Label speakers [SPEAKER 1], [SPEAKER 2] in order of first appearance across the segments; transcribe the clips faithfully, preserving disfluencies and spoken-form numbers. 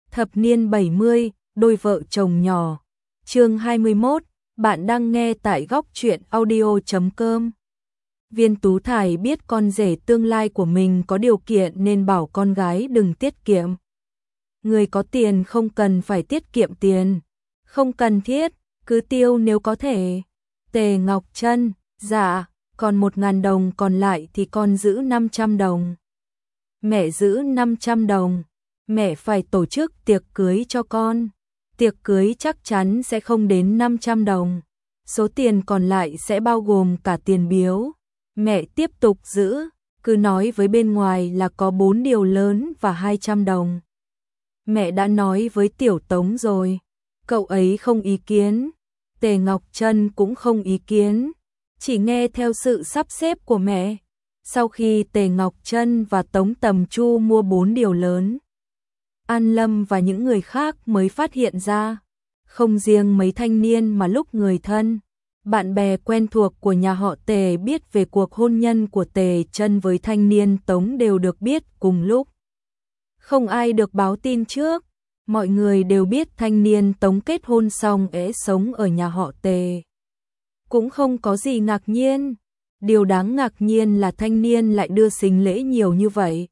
[SPEAKER 1] Thập niên bảy mươi, đôi vợ chồng nhỏ. Chương hai mươi mốt, bạn đang nghe tại góc truyện audio chấm com. Viên Tú Thải biết con rể tương lai của mình có điều kiện nên bảo con gái đừng tiết kiệm. Người có tiền không cần phải tiết kiệm tiền, không cần thiết, cứ tiêu nếu có thể. Tề Ngọc Trân, dạ, còn một ngàn đồng còn lại thì con giữ năm trăm đồng. Mẹ giữ năm trăm đồng, mẹ phải tổ chức tiệc cưới cho con. Tiệc cưới chắc chắn sẽ không đến năm trăm đồng. Số tiền còn lại sẽ bao gồm cả tiền biếu. Mẹ tiếp tục giữ, cứ nói với bên ngoài là có bốn điều lớn và hai trăm đồng. Mẹ đã nói với Tiểu Tống rồi, cậu ấy không ý kiến. Tề Ngọc Trân cũng không ý kiến, chỉ nghe theo sự sắp xếp của mẹ. Sau khi Tề Ngọc Trân và Tống Tầm Chu mua bốn điều lớn, An Lâm và những người khác mới phát hiện ra, không riêng mấy thanh niên mà lúc người thân, bạn bè quen thuộc của nhà họ Tề biết về cuộc hôn nhân của Tề Trân với thanh niên Tống đều được biết cùng lúc. Không ai được báo tin trước, mọi người đều biết thanh niên Tống kết hôn xong ế sống ở nhà họ Tề. Cũng không có gì ngạc nhiên, điều đáng ngạc nhiên là thanh niên lại đưa sính lễ nhiều như vậy.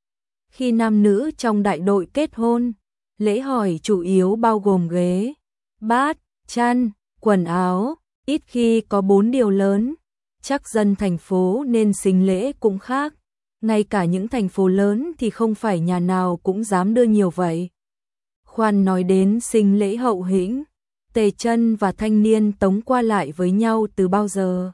[SPEAKER 1] Khi nam nữ trong đại đội kết hôn, lễ hỏi chủ yếu bao gồm ghế, bát, chăn, quần áo, ít khi có bốn điều lớn. Chắc dân thành phố nên sính lễ cũng khác, ngay cả những thành phố lớn thì không phải nhà nào cũng dám đưa nhiều vậy. Khoan nói đến sính lễ hậu hĩnh, Tề Trân và thanh niên Tống qua lại với nhau từ bao giờ?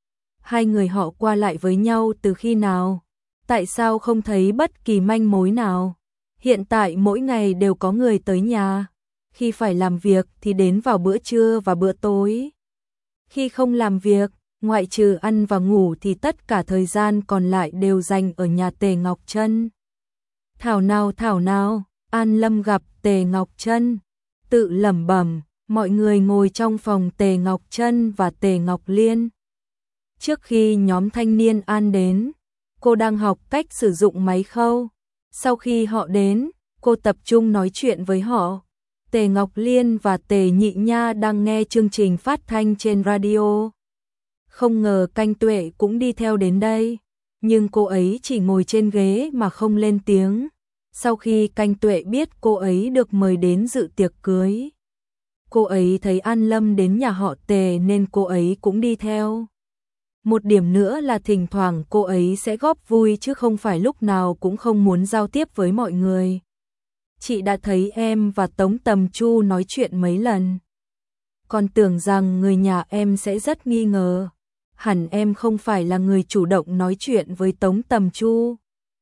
[SPEAKER 1] Hai người họ qua lại với nhau từ khi nào? Tại sao không thấy bất kỳ manh mối nào? Hiện tại mỗi ngày đều có người tới nhà. Khi phải làm việc thì đến vào bữa trưa và bữa tối. Khi không làm việc, ngoại trừ ăn và ngủ thì tất cả thời gian còn lại đều dành ở nhà Tề Ngọc Trân. Thảo nào thảo nào, An Lâm gặp Tề Ngọc Trân, tự lẩm bẩm, mọi người ngồi trong phòng Tề Ngọc Trân và Tề Ngọc Liên. Trước khi nhóm thanh niên An đến, cô đang học cách sử dụng máy khâu. Sau khi họ đến, cô tập trung nói chuyện với họ. Tề Ngọc Liên và Tề Nhị Nha đang nghe chương trình phát thanh trên radio. Không ngờ Canh Tuệ cũng đi theo đến đây, nhưng cô ấy chỉ ngồi trên ghế mà không lên tiếng. Sau khi Canh Tuệ biết cô ấy được mời đến dự tiệc cưới, cô ấy thấy An Lâm đến nhà họ Tề nên cô ấy cũng đi theo. Một điểm nữa là thỉnh thoảng cô ấy sẽ góp vui chứ không phải lúc nào cũng không muốn giao tiếp với mọi người. Chị đã thấy em và Tống Tầm Chu nói chuyện mấy lần. Còn tưởng rằng người nhà em sẽ rất nghi ngờ. Hẳn em không phải là người chủ động nói chuyện với Tống Tầm Chu.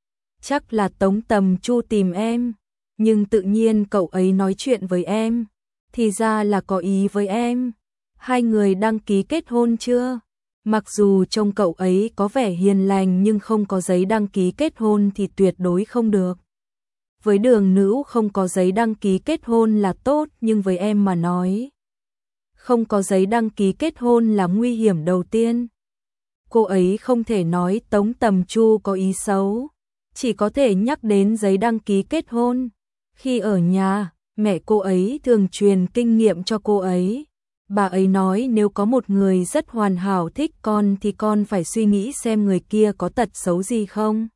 [SPEAKER 1] Chắc là Tống Tầm Chu tìm em, nhưng tự nhiên cậu ấy nói chuyện với em, thì ra là có ý với em. Hai người đăng ký kết hôn chưa? Mặc dù trông cậu ấy có vẻ hiền lành nhưng không có giấy đăng ký kết hôn thì tuyệt đối không được. Với Đường Nữ không có giấy đăng ký kết hôn là tốt, nhưng với em mà nói, không có giấy đăng ký kết hôn là nguy hiểm đầu tiên. Cô ấy không thể nói Tống Tầm Chu có ý xấu, chỉ có thể nhắc đến giấy đăng ký kết hôn. Khi ở nhà, mẹ cô ấy thường truyền kinh nghiệm cho cô ấy. Bà ấy nói nếu có một người rất hoàn hảo thích con thì con phải suy nghĩ xem người kia có tật xấu gì không.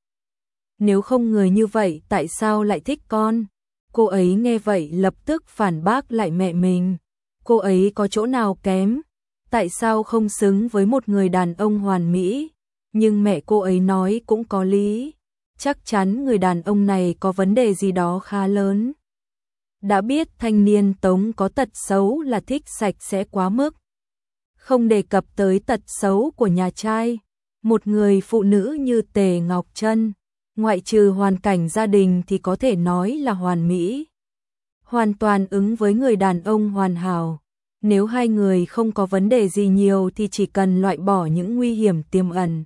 [SPEAKER 1] Nếu không người như vậy tại sao lại thích con? Cô ấy nghe vậy lập tức phản bác lại mẹ mình. Cô ấy có chỗ nào kém? Tại sao không xứng với một người đàn ông hoàn mỹ? Nhưng mẹ cô ấy nói cũng có lý. Chắc chắn người đàn ông này có vấn đề gì đó khá lớn. Đã biết thanh niên Tống có tật xấu là thích sạch sẽ quá mức. Không đề cập tới tật xấu của nhà trai. Một người phụ nữ như Tề Ngọc Trân, ngoại trừ hoàn cảnh gia đình thì có thể nói là hoàn mỹ. Hoàn toàn ứng với người đàn ông hoàn hảo. Nếu hai người không có vấn đề gì nhiều thì chỉ cần loại bỏ những nguy hiểm tiềm ẩn.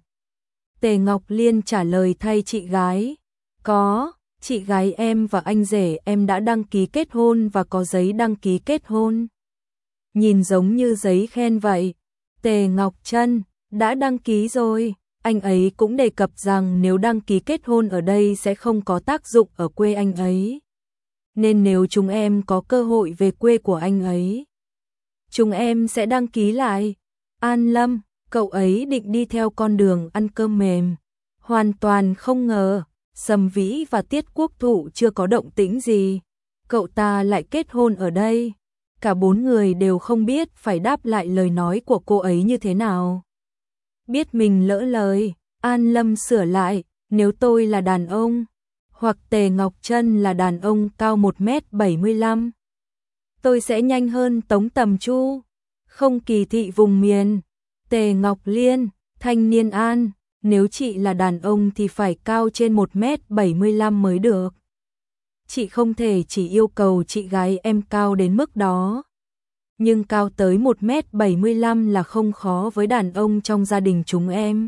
[SPEAKER 1] Tề Ngọc Liên trả lời thay chị gái. Có, chị gái em và anh rể em đã đăng ký kết hôn và có giấy đăng ký kết hôn. Nhìn giống như giấy khen vậy. Tề Ngọc Trân, đã đăng ký rồi. Anh ấy cũng đề cập rằng nếu đăng ký kết hôn ở đây sẽ không có tác dụng ở quê anh ấy. nên nếu chúng em có cơ hội về quê của anh ấy, chúng em sẽ đăng ký lại. An Lâm, cậu ấy định đi theo con đường ăn cơm mềm. Hoàn toàn không ngờ, Sầm Vĩ và Tiết Quốc Thụ chưa có động tĩnh gì, cậu ta lại kết hôn ở đây. Cả bốn người đều không biết phải đáp lại lời nói của cô ấy như thế nào. Biết mình lỡ lời, An Lâm sửa lại, nếu tôi là đàn ông, hoặc Tề Ngọc Trân là đàn ông cao một mét bảy mươi lăm, tôi sẽ nhanh hơn Tống Tầm Chu. Không kỳ thị vùng miền. Tề Ngọc Liên, Thanh Niên An, nếu chị là đàn ông thì phải cao trên một mét bảy mươi lăm mới được. Chị không thể chỉ yêu cầu chị gái em cao đến mức đó. Nhưng cao tới một mét bảy mươi lăm là không khó với đàn ông trong gia đình chúng em.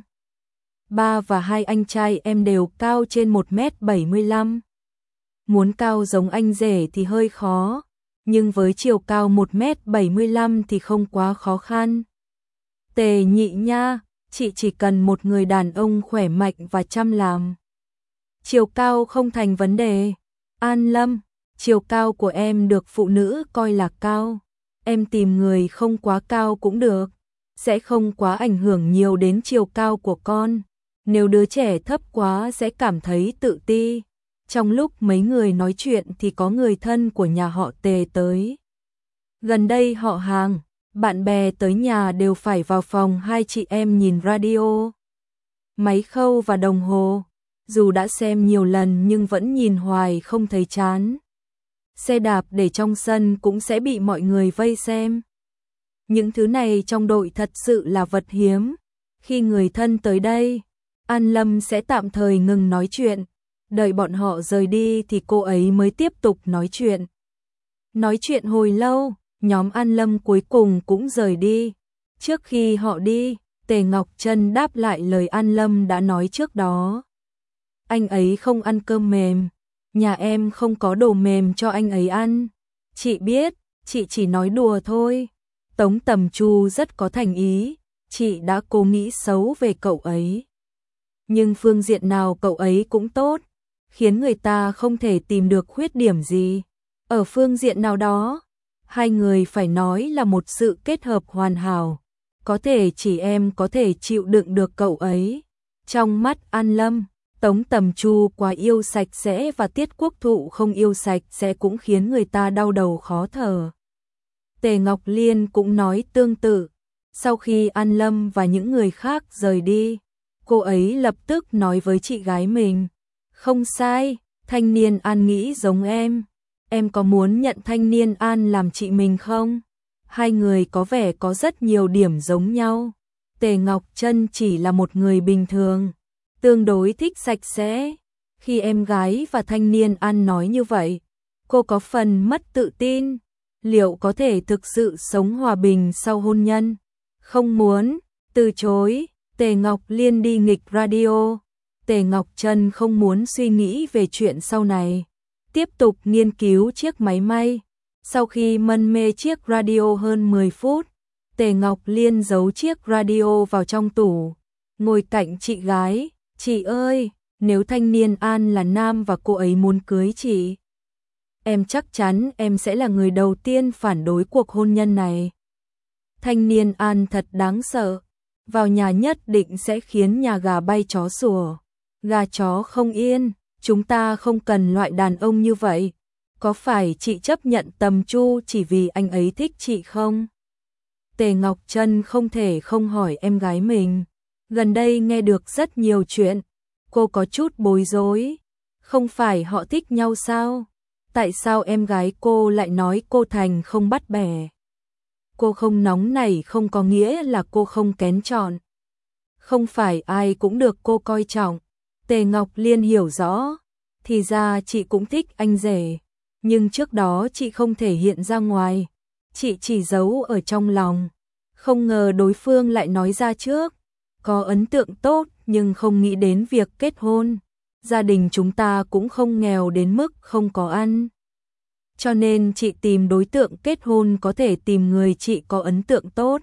[SPEAKER 1] Ba và hai anh trai em đều cao trên một mét bảy mươi lăm. Muốn cao giống anh rể thì hơi khó, nhưng với chiều cao một mét bảy mươi lăm thì không quá khó khăn. Tề Nhị Nha, chị chỉ cần một người đàn ông khỏe mạnh và chăm làm. Chiều cao không thành vấn đề. An Lâm, chiều cao của em được phụ nữ coi là cao. Em tìm người không quá cao cũng được, sẽ không quá ảnh hưởng nhiều đến chiều cao của con. Nếu đứa trẻ thấp quá sẽ cảm thấy tự ti. Trong lúc mấy người nói chuyện thì có người thân của nhà họ Tề tới. Gần đây họ hàng, bạn bè tới nhà đều phải vào phòng hai chị em nhìn radio, máy khâu và đồng hồ. Dù đã xem nhiều lần nhưng vẫn nhìn hoài không thấy chán. Xe đạp để trong sân cũng sẽ bị mọi người vây xem. Những thứ này trong đội thật sự là vật hiếm. Khi người thân tới đây, An Lâm sẽ tạm thời ngừng nói chuyện. Đợi bọn họ rời đi thì cô ấy mới tiếp tục nói chuyện. Nói chuyện hồi lâu, nhóm An Lâm cuối cùng cũng rời đi. Trước khi họ đi, Tề Ngọc Trân đáp lại lời An Lâm đã nói trước đó. Anh ấy không ăn cơm mềm, nhà em không có đồ mềm cho anh ấy ăn. Chị biết, chị chỉ nói đùa thôi. Tống Tầm Chu rất có thành ý, chị đã cố nghĩ xấu về cậu ấy. Nhưng phương diện nào cậu ấy cũng tốt, khiến người ta không thể tìm được khuyết điểm gì. Ở phương diện nào đó, hai người phải nói là một sự kết hợp hoàn hảo. Có thể chỉ em có thể chịu đựng được cậu ấy. Trong mắt An Lâm, Tống Tầm Chu quá yêu sạch sẽ và Tiết Quốc Thụ không yêu sạch sẽ cũng khiến người ta đau đầu khó thở. Tề Ngọc Liên cũng nói tương tự. Sau khi An Lâm và những người khác rời đi, cô ấy lập tức nói với chị gái mình. Không sai, Thanh Niên An nghĩ giống em. Em có muốn nhận Thanh Niên An làm chị mình không? Hai người có vẻ có rất nhiều điểm giống nhau. Tề Ngọc Trân chỉ là một người bình thường, tương đối thích sạch sẽ. Khi em gái và Thanh Niên An nói như vậy, cô có phần mất tự tin. Liệu có thể thực sự sống hòa bình sau hôn nhân? Không muốn, từ chối. Tề Ngọc Liên đi nghịch radio. Tề Ngọc Trân không muốn suy nghĩ về chuyện sau này. Tiếp tục nghiên cứu chiếc máy may. Sau khi mân mê chiếc radio hơn mười phút, Tề Ngọc Liên giấu chiếc radio vào trong tủ, ngồi cạnh chị gái. Chị ơi, nếu Thanh Niên An là nam và cô ấy muốn cưới chị, em chắc chắn em sẽ là người đầu tiên phản đối cuộc hôn nhân này. Thanh Niên An thật đáng sợ, vào nhà nhất định sẽ khiến nhà gà bay chó sủa, gà chó không yên. Chúng ta không cần loại đàn ông như vậy. Có phải chị chấp nhận Tầm Chu chỉ vì anh ấy thích chị không? Tề Ngọc Trân không thể không hỏi em gái mình. Gần đây nghe được rất nhiều chuyện, cô có chút bối rối. Không phải họ thích nhau sao? Tại sao em gái cô lại nói cô Thành không bắt bẻ? Cô không nóng nảy không có nghĩa là cô không kén chọn. Không phải ai cũng được cô coi trọng. Tề Ngọc Liên hiểu rõ, thì ra chị cũng thích anh rể, nhưng trước đó chị không thể hiện ra ngoài, chị chỉ giấu ở trong lòng. Không ngờ đối phương lại nói ra trước, có ấn tượng tốt nhưng không nghĩ đến việc kết hôn. Gia đình chúng ta cũng không nghèo đến mức không có ăn. Cho nên chị tìm đối tượng kết hôn có thể tìm người chị có ấn tượng tốt.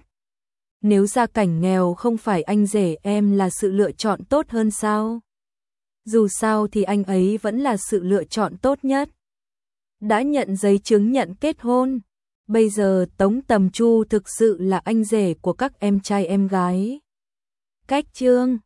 [SPEAKER 1] Nếu gia cảnh nghèo không phải anh rể em là sự lựa chọn tốt hơn sao? Dù sao thì anh ấy vẫn là sự lựa chọn tốt nhất. đã nhận giấy chứng nhận kết hôn. Bây giờ Tống Tầm Chu thực sự là anh rể của các em trai em gái. Cách chương